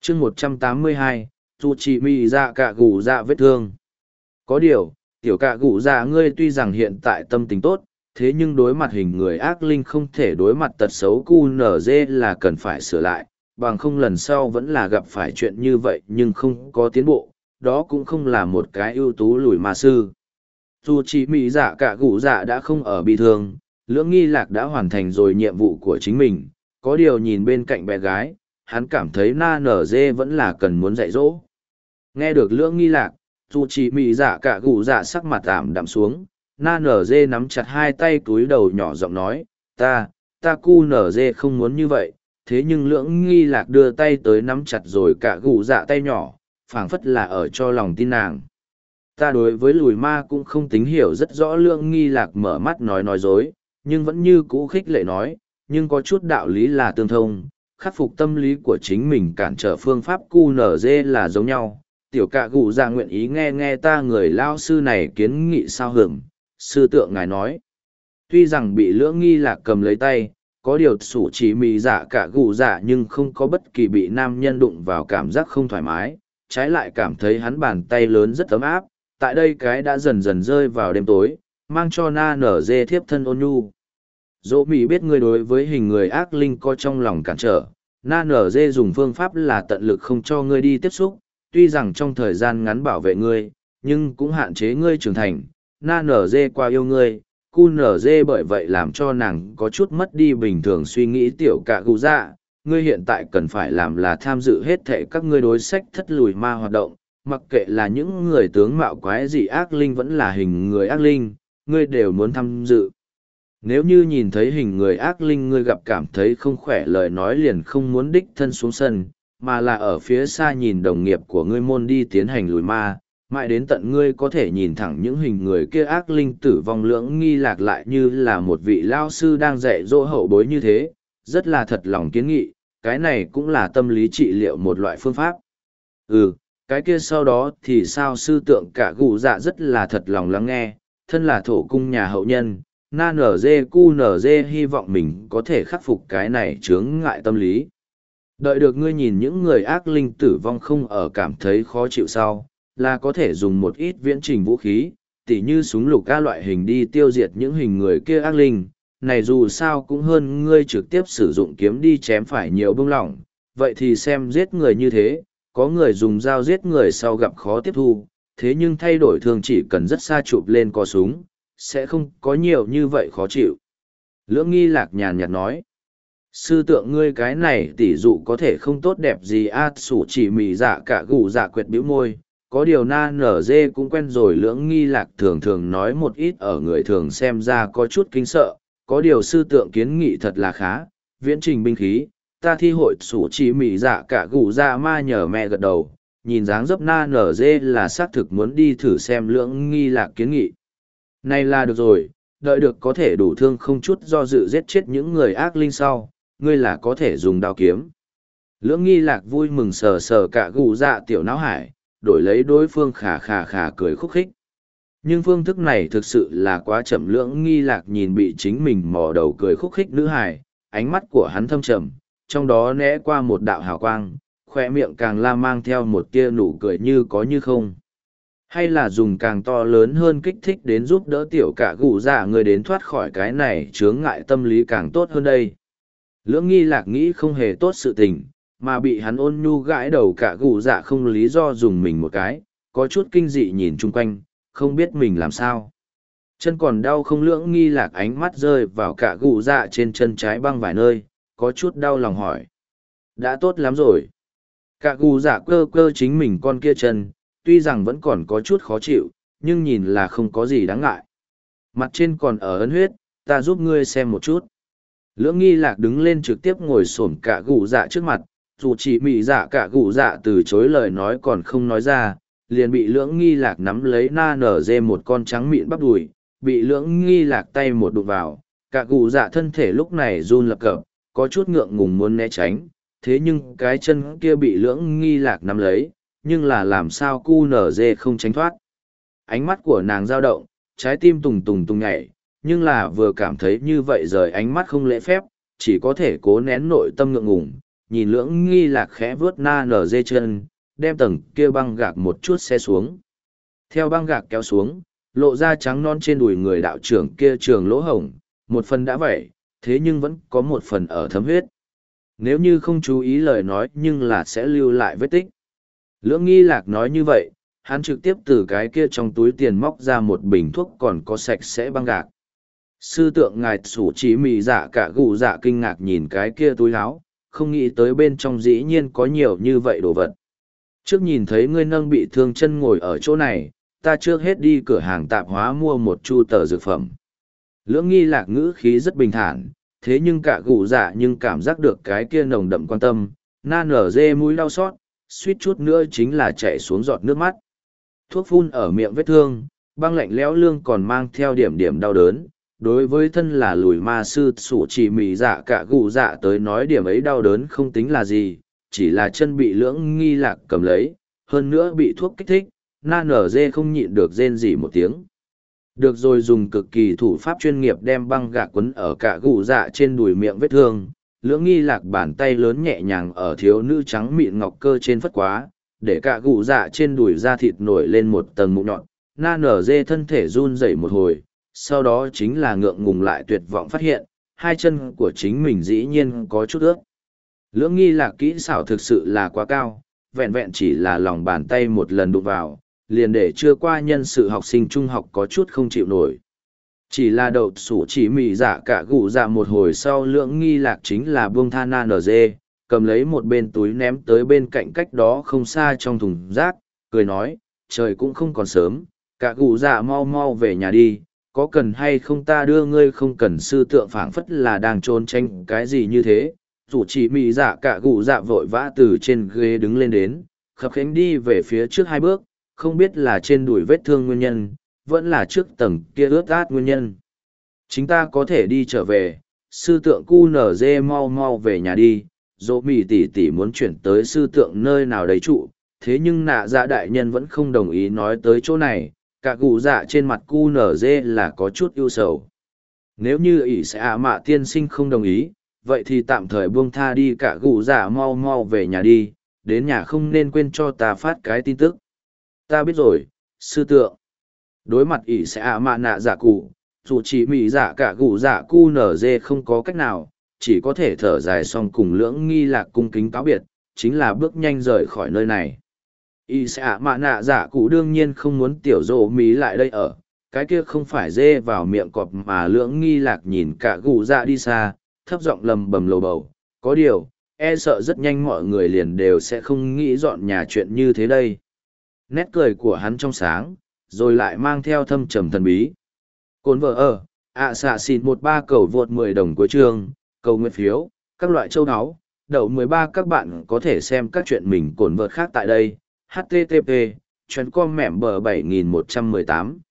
chương 182, dù chỉ mì dạ cả gù dạ vết thương. Có điều, tiểu cả gù dạ ngươi tuy rằng hiện tại tâm tình tốt, thế nhưng đối mặt hình người ác linh không thể đối mặt tật xấu QNZ là cần phải sửa lại, bằng không lần sau vẫn là gặp phải chuyện như vậy nhưng không có tiến bộ, đó cũng không là một cái ưu tú lùi ma sư. Dù chỉ mỹ dạ cả gù dạ đã không ở bị thương, Lưỡng Nghi Lạc đã hoàn thành rồi nhiệm vụ của chính mình, có điều nhìn bên cạnh bé gái, hắn cảm thấy na nở dê vẫn là cần muốn dạy dỗ. Nghe được Lưỡng Nghi Lạc, dù chỉ mỹ dạ cả gù dạ sắc mặt ảm đạm xuống, na nở dê nắm chặt hai tay túi đầu nhỏ giọng nói, ta cu nở dê không muốn như vậy, thế nhưng Lưỡng Nghi Lạc đưa tay tới nắm chặt rồi cả gù dạ tay nhỏ, phảng phất là ở cho lòng tin nàng. Ta đối với lùi ma cũng không tính hiểu rất rõ. Lưỡng Nghi Lạc mở mắt nói dối, nhưng vẫn như cũ khích lệ nói, nhưng có chút đạo lý là tương thông, khắc phục tâm lý của chính mình cản trở phương pháp QNZ là giống nhau. Tiểu cạ gù dạ nguyện ý nghe ta người lao sư này kiến nghị sao hưởng, sư tượng ngài nói. Tuy rằng bị Lưỡng Nghi Lạc cầm lấy tay, có điều sủ chỉ mì dạ cạ gù dạ nhưng không có bất kỳ bị nam nhân đụng vào cảm giác không thoải mái, trái lại cảm thấy hắn bàn tay lớn rất ấm áp. Tại đây cái đã dần dần rơi vào đêm tối, mang cho na nở dê thiếp thân ôn nhu. Dỗ mì biết ngươi đối với hình người ác linh có trong lòng cản trở, na nở dê dùng phương pháp là tận lực không cho ngươi đi tiếp xúc, tuy rằng trong thời gian ngắn bảo vệ ngươi, nhưng cũng hạn chế ngươi trưởng thành. Na nở dê qua yêu ngươi, cu nở dê bởi vậy làm cho nàng có chút mất đi bình thường suy nghĩ. Tiểu cạ gù dạ, ngươi hiện tại cần phải làm là tham dự hết thệ các ngươi đối sách thất lùi ma hoạt động, mặc kệ là những người tướng mạo quái dị ác linh vẫn là hình người ác linh, ngươi đều muốn tham dự. Nếu như nhìn thấy hình người ác linh ngươi gặp cảm thấy không khỏe lời nói liền không muốn đích thân xuống sân, mà là ở phía xa nhìn đồng nghiệp của ngươi môn đi tiến hành lùi ma, mãi đến tận ngươi có thể nhìn thẳng những hình người kia ác linh tử vong. Lưỡng Nghi Lạc lại như là một vị lao sư đang dạy dỗ hậu bối như thế, rất là thật lòng kiến nghị, cái này cũng là tâm lý trị liệu một loại phương pháp. Cái kia sau đó thì sao? Sư tượng cả gù dạ rất là thật lòng lắng nghe, thân là thổ cung nhà hậu nhân, na nở dê cu nở dê hy vọng mình có thể khắc phục cái này chướng ngại tâm lý. Đợi được ngươi nhìn những người ác linh tử vong không ở cảm thấy khó chịu sau, là có thể dùng một ít viễn trình vũ khí, tỉ như súng lục ca loại hình đi tiêu diệt những hình người kia ác linh. Này dù sao cũng hơn ngươi trực tiếp sử dụng kiếm đi chém phải nhiều bông lỏng, vậy thì xem giết người như thế. Có người dùng dao giết người sau gặp khó tiếp thu, thế nhưng thay đổi thường chỉ cần rất xa chụp lên co súng, sẽ không có nhiều như vậy khó chịu. Lưỡng Nghi Lạc nhàn nhạt nói, sư tượng ngươi cái này tỉ dụ có thể không tốt đẹp gì. Sủ chỉ mì dạ cả gù dạ quệt bĩu môi, có điều na nở dê cũng quen rồi. Lưỡng Nghi Lạc thường nói một ít ở người thường xem ra có chút kinh sợ, có điều sư tượng kiến nghị thật là khá, viễn trình binh khí. Ta thi hội sủ chỉ mị dạ cả gù dạ ma nhờ mẹ gật đầu, nhìn dáng dấp na nở dê là xác thực muốn đi thử xem. Lưỡng Nghi Lạc kiến nghị này là được rồi, đợi được có thể đủ thương không chút do dự giết chết những người ác linh sau, ngươi là có thể dùng đao kiếm. Lưỡng Nghi Lạc vui mừng sờ cả gù dạ tiểu não hải, đổi lấy đối phương khà cười khúc khích. Nhưng phương thức này thực sự là quá chậm. Lưỡng Nghi Lạc nhìn bị chính mình mò đầu cười khúc khích nữ hải, ánh mắt của hắn thâm trầm, trong đó né qua một đạo hào quang, khoe miệng càng la mang theo một tia nụ cười như có như không. Hay là dùng càng to lớn hơn kích thích đến giúp đỡ tiểu cả gù dạ người đến thoát khỏi cái này chướng ngại tâm lý càng tốt hơn đây. Lưỡng Nghi Lạc nghĩ không hề tốt sự tình, mà bị hắn ôn nhu gãi đầu cả gù dạ không lý do dùng mình một cái, có chút kinh dị nhìn chung quanh, không biết mình làm sao. Chân còn đau không? Lưỡng Nghi Lạc ánh mắt rơi vào cả gù dạ trên chân trái băng vài nơi, có chút đau lòng hỏi. Đã tốt lắm rồi. Cả gù dạ cơ chính mình con kia chân, tuy rằng vẫn còn có chút khó chịu, nhưng nhìn là không có gì đáng ngại. Mặt trên còn ở ấn huyết, ta giúp ngươi xem một chút. Lưỡng Nghi Lạc đứng lên trực tiếp ngồi xổm cả gù dạ trước mặt, dù chỉ mị dạ cả gù dạ từ chối lời nói còn không nói ra, liền bị Lưỡng Nghi Lạc nắm lấy na nở dê một con trắng mịn bắp đùi, bị Lưỡng Nghi Lạc tay một đụng vào, cả gù dạ thân thể lúc này run lập cập, có chút ngượng ngùng muốn né tránh, thế nhưng cái chân kia bị Lưỡng Nghi Lạc nắm lấy, nhưng là làm sao cu nở dê không tránh thoát. Ánh mắt của nàng dao động, trái tim tùng tùng nhảy, nhưng là vừa cảm thấy như vậy rời ánh mắt không lễ phép, chỉ có thể cố nén nội tâm ngượng ngùng, nhìn Lưỡng Nghi Lạc khẽ vướt na nở dê chân, đem tầng kia băng gạc một chút xe xuống. Theo băng gạc kéo xuống, lộ ra trắng non trên đùi người đạo trưởng kia trường lỗ hổng, một phần đã vậy, thế nhưng vẫn có một phần ở thấm huyết. Nếu như không chú ý lời nói nhưng là sẽ lưu lại vết tích. Lưỡng Nghi Lạc nói như vậy, hắn trực tiếp từ cái kia trong túi tiền móc ra một bình thuốc còn có sạch sẽ băng gạc. Sư tượng ngài Sủ Chỉ Mị Dạ cả gù dạ kinh ngạc nhìn cái kia túi áo, không nghĩ tới bên trong dĩ nhiên có nhiều như vậy đồ vật. Trước nhìn thấy ngươi nâng bị thương chân ngồi ở chỗ này, ta trước hết đi cửa hàng tạp hóa mua một chu tờ dược phẩm. Lưỡng Nghi Lạc ngữ khí rất bình thản, thế nhưng cả gù dạ nhưng cảm giác được cái kia nồng đậm quan tâm, na nở dê mũi đau xót, suýt chút nữa chính là chạy xuống giọt nước mắt. Thuốc phun ở miệng vết thương, băng lạnh lẽo lương còn mang theo điểm điểm đau đớn. Đối với thân là lùi ma sư Sủ Chỉ Mị Dạ cả gù dạ tới nói điểm ấy đau đớn không tính là gì, chỉ là chân bị Lưỡng Nghi Lạc cầm lấy, hơn nữa bị thuốc kích thích, na nở dê không nhịn được rên rỉ một tiếng. Được rồi, dùng cực kỳ thủ pháp chuyên nghiệp đem băng gạc quấn ở cả gù dạ trên đùi miệng vết thương. Lưỡng Nghi Lạc bàn tay lớn nhẹ nhàng ở thiếu nữ trắng mịn ngọc cơ trên phất quá, để cả gù dạ trên đùi da thịt nổi lên một tầng mụn nhọn. Na nở dê thân thể run rẩy một hồi, sau đó chính là ngượng ngùng lại tuyệt vọng phát hiện, hai chân của chính mình dĩ nhiên có chút ướt. Lưỡng Nghi Lạc kỹ xảo thực sự là quá cao, vẹn vẹn chỉ là lòng bàn tay một lần đụng vào, liền để chưa qua nhân sự học sinh trung học có chút không chịu nổi. Chỉ là đậu Sủ Chỉ Mị Dạ cả gù dạ một hồi sau Lưỡng Nghi Lạc chính là buông tha na nở dê, cầm lấy một bên túi ném tới bên cạnh cách đó không xa trong thùng rác, cười nói, trời cũng không còn sớm, cả gù dạ mau mau về nhà đi, có cần hay không ta đưa ngươi không cần. Sư tượng phảng phất là đang trốn tránh cái gì như thế. Sủ Chỉ Mị Dạ cả gù dạ vội vã từ trên ghế đứng lên đến, khập khiễng đi về phía trước hai bước, không biết là trên đùi vết thương nguyên nhân, vẫn là trước tầng kia ướt át nguyên nhân. Chính ta có thể đi trở về, sư tượng QNZ mau mau về nhà đi, dỗ mì tỷ tỷ muốn chuyển tới sư tượng nơi nào đấy trụ, thế nhưng nạ dạ đại nhân vẫn không đồng ý nói tới chỗ này, cả gù dạ trên mặt QNZ là có chút ưu sầu. Nếu như ỷ sẽ mạ tiên sinh không đồng ý, vậy thì tạm thời buông tha đi, cả gù dạ mau mau về nhà đi, đến nhà không nên quên cho ta phát cái tin tức. Ta biết rồi, sư tượng. Đối mặt ỷ sẽ mạ nạ dạ cụ, dù chỉ Mị Dạ cả gù dạ QNZ không có cách nào, chỉ có thể thở dài xong cùng Lưỡng Nghi Lạc cung kính cáo biệt, chính là bước nhanh rời khỏi nơi này. Y sẽ mạ nạ dạ cụ đương nhiên không muốn tiểu dỗ mí lại đây ở, cái kia không phải dê vào miệng cọp mà Lưỡng Nghi Lạc nhìn cả gù dạ đi xa, thấp giọng lầm bầm lầu bầu, có điều, e sợ rất nhanh mọi người liền đều sẽ không nghĩ dọn nhà chuyện như thế đây. Nét cười của hắn trong sáng, rồi lại mang theo thâm trầm thần bí. Cồn vợ ở, xạ xịt 13 cầu vượt 10 đồng cuối chương, cầu nguyện phiếu, các loại châu áo, đậu 13 các bạn có thể xem các chuyện mình cồn vợt khác tại đây. HTTP, chuyến com mẻm bờ 7118.